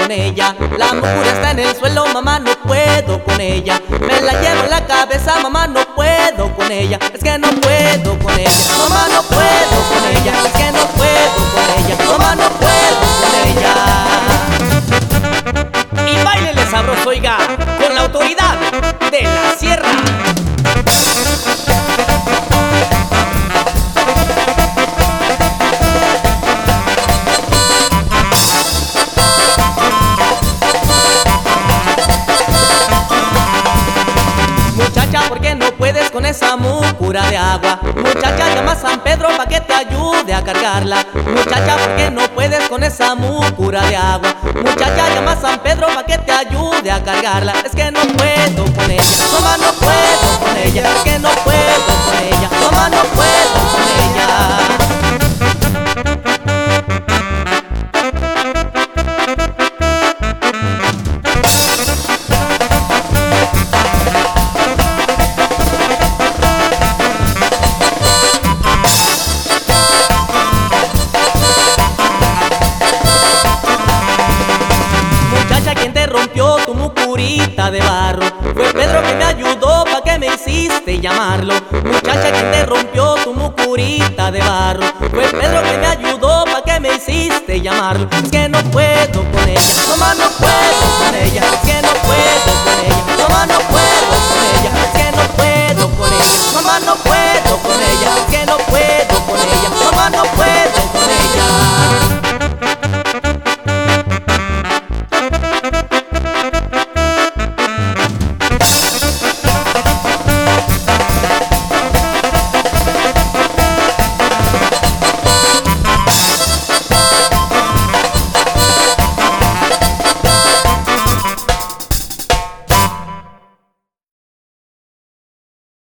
con ella. La mucura está en el suelo, mamá, no puedo con ella. Me la llevo en la cabeza, mamá, no puedo con ella. Es que no puedo con ella, mamá, no puedo con ella. Es que no puedo con ella, mamá, no puedo con ella. Y báilele sabroso, oiga, con la autoridad de la sierra. Muchacha, ¿por qué no puedes con esa mucura de agua? Muchacha, llama a San Pedro pa' que te ayude a cargarla. Muchacha, ¿por qué no puedes con esa mucura de agua? Muchacha, llama a San Pedro pa' que te ayude a cargarla. Es que no puedo con ella, mamá, no puedo con ella. Es que no puedo con ella, mamá, no puedo con ella. ¿Quién te rompió tu mucurita de barro? Fue Pedro que me ayudó, pa' que me hiciste llamarlo. Muchacha, ¿quién te rompió tu mucurita de barro? Fue Pedro que me ayudó, pa' que me hiciste llamarlo. Es que no puedo con ella, mamá, no puedo con ella. Es que no puedo con ella.